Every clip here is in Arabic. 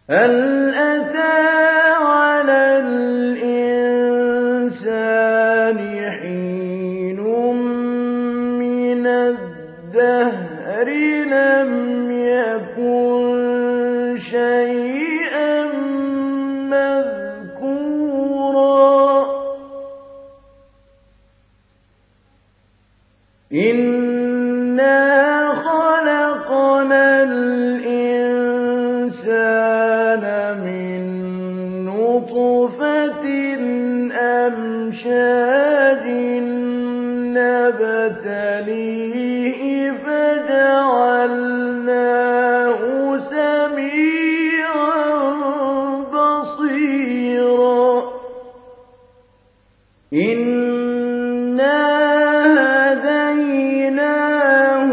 هل أتى على الإنسان حين من الدهر لم يكن شيئا مذكورا إنا خلقنا الإنسان من نطفة أمشاج نبتليه فجعلناه سميعا بصيرا إنا هديناه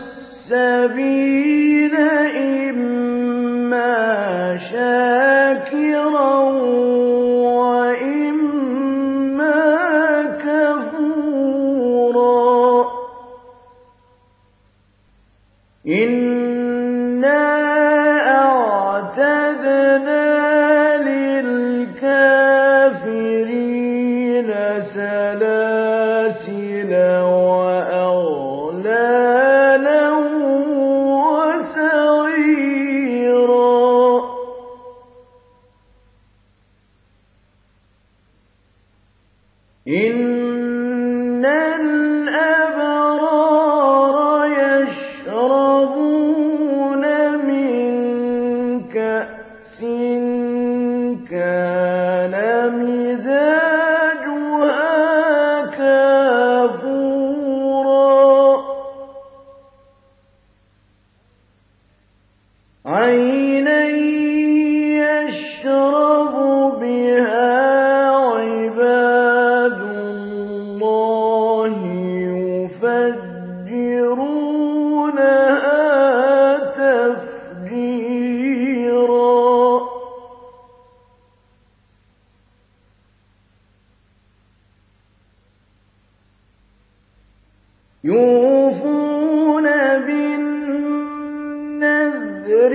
السبيل إما شاكرا وإما كفورا إنا أعتدنا للكافرين سلاسل وأغلالا وسعيرا إن الأبرار يشربون من كأس كان مزاجها كافورا عينا يشرب بها عباد الله يفجرونها تفجيرا يوفون بالنذر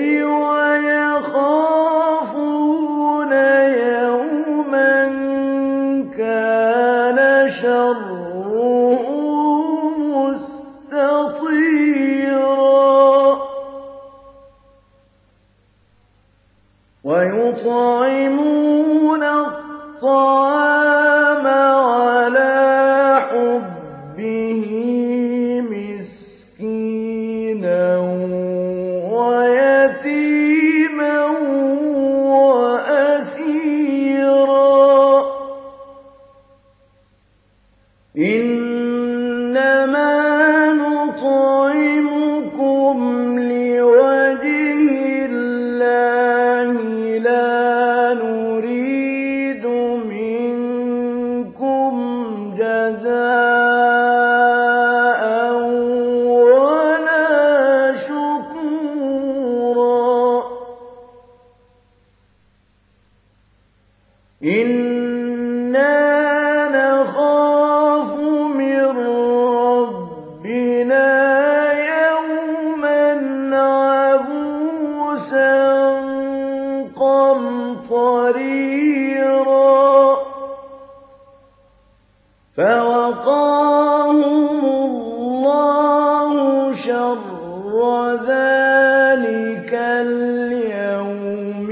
ويخافون يوما كان شره مستطيرا ويطعمون الطعام على حبه مسكينا ويتيما وأسيرا إنما نطعمكم لوجه الله لا نريد منكم جزاء ولا شكورا إنا نخاف من ربنا يوما عبوسا قمطريرا فوقاهم الله شر ذلك اليوم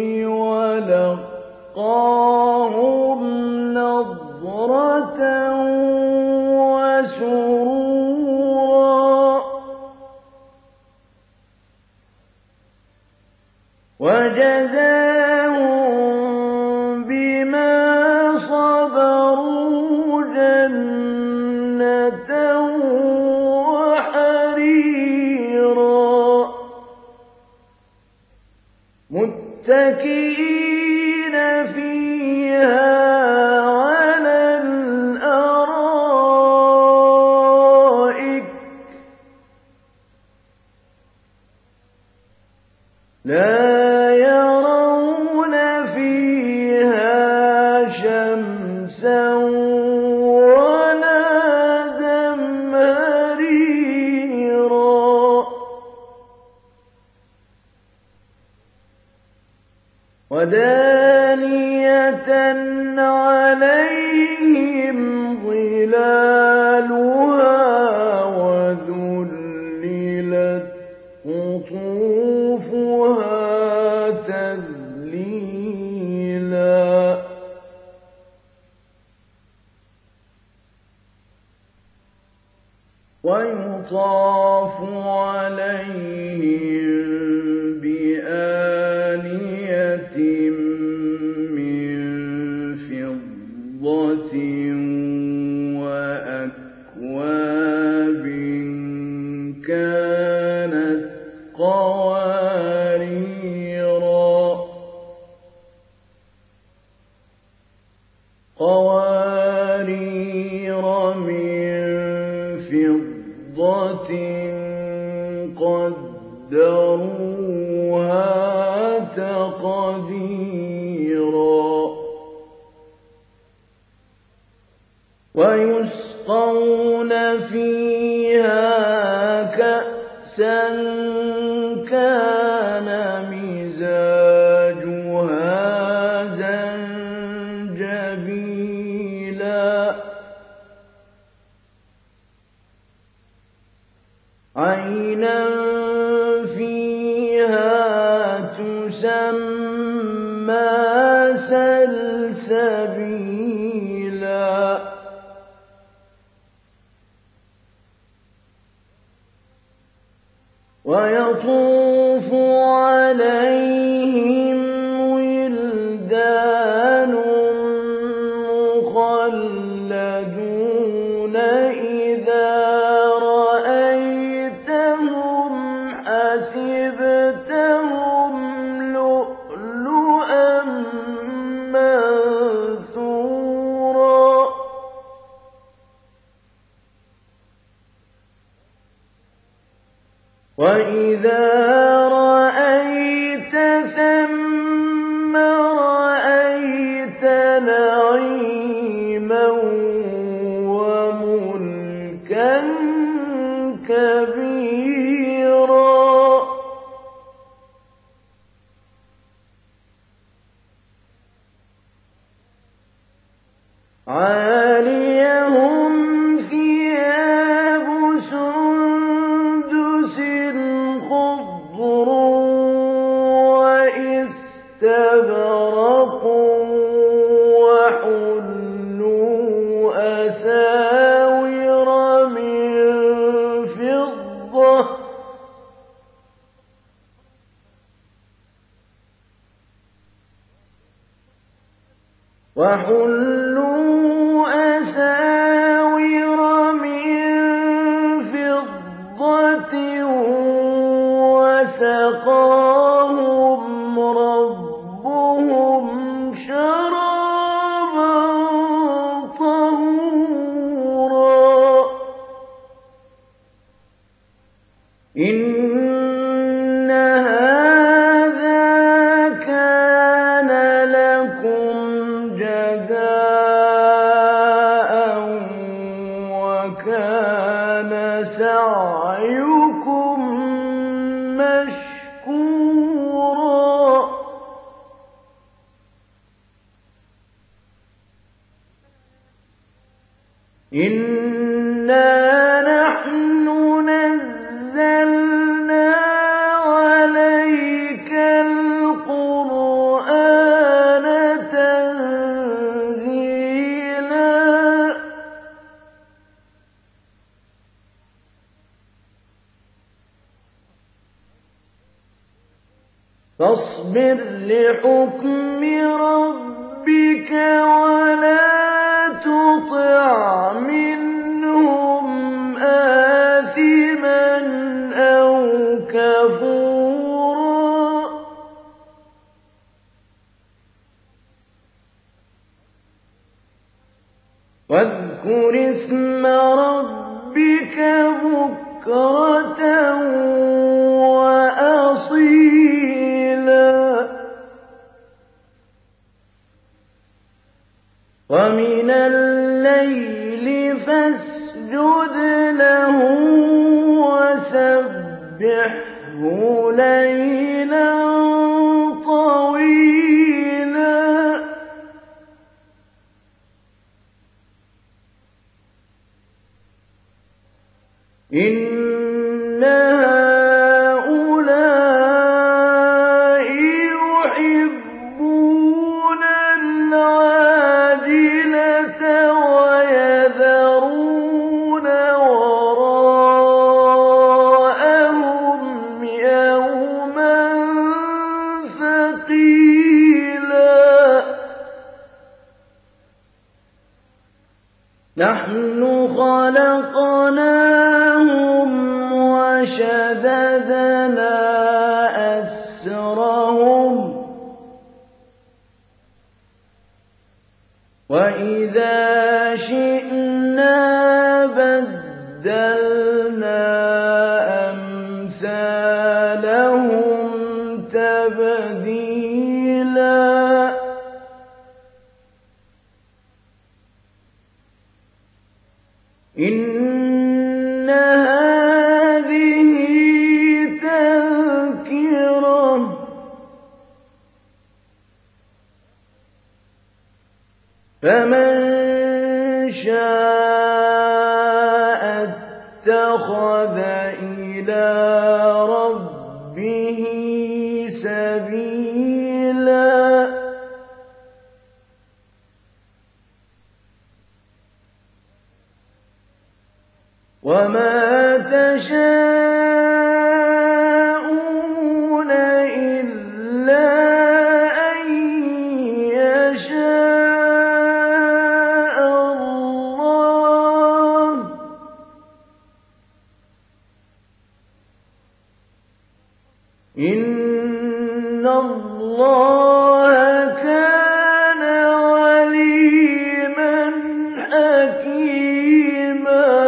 ولقاهم نضرة وسرورا وجزاهم بما صبروا جنة وحريرا متكئين فيها على الأرائك لا يرون فيها شمسا ولا زمهريرا ودانية عليهم ظلالها وذللت قطوفها تذليلا ويطاف عليهم بآنية من فضة وأكواب كانت قوارير من فضة قدروها تقديرا ويسقون فيها كأسا كان مزاجها زنجبيلا عينا فيها تسمى سلسبيلا ويطوف عليهم ولدان مخلدون إذا رأيتهم حسبتهم لؤلؤا منثورا وإذا رأيت ثم رأيت نعيما وملكا كبيرا عاليهم ثياب سندس خضر واستبرق وحلوا أساور من فضة وسقاهم ربهم شرابا طهورا إن هذا كان لكم جزاء وكان سعيكم مشكورا إنا نحن نزلنا عليك القرآن تنزيلا فاصبر لحكم ربك ولا تطع منهم آثما أو كفورا واذكر اسم ربك بكرة وأصيلا ومن الليل فاسجد له وسبحه ليلا طويلا إِنَّ هَٰؤُلَاءِ يُحِبُّونَ الْعَاجِلَةَ وَيَذَرُونَ وَرَاءَهُمْ يَوْمًا ثَقِيلًا نَحْنُ خَلَقْنَاهُمْ وَشَدَدْنَا أَسْرَهُمْ ۖ وَإِذَا شِئْنَا بَدَّلْنَا أَمْثَالَهُمْ تَبْدِيلًا إِنَّ هَٰذِهِ تَذْكِرَةٌ ۖ فَمَن شَاءَ اتَّخَذَ إِلَىٰ رَبِّهِ سَبِيلًا وَمَا تَشَاءُونَ إِلَّا أَن يَشَاءَ اللَّهُ ۚ إِنَّ اللَّهَ كَانَ عَلِيمًا حَكِيمًا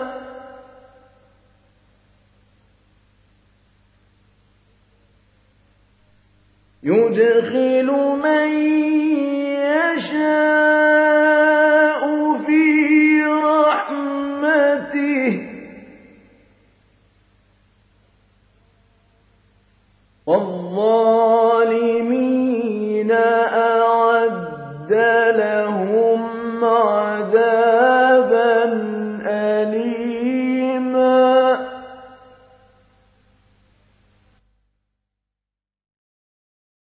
يُدْخِلُ مَن يَشَاءُ فِي رَحْمَتِهِ ۚ وَالظَّالِمِينَ أَعَدَّ لَهُمْ عَذَابًا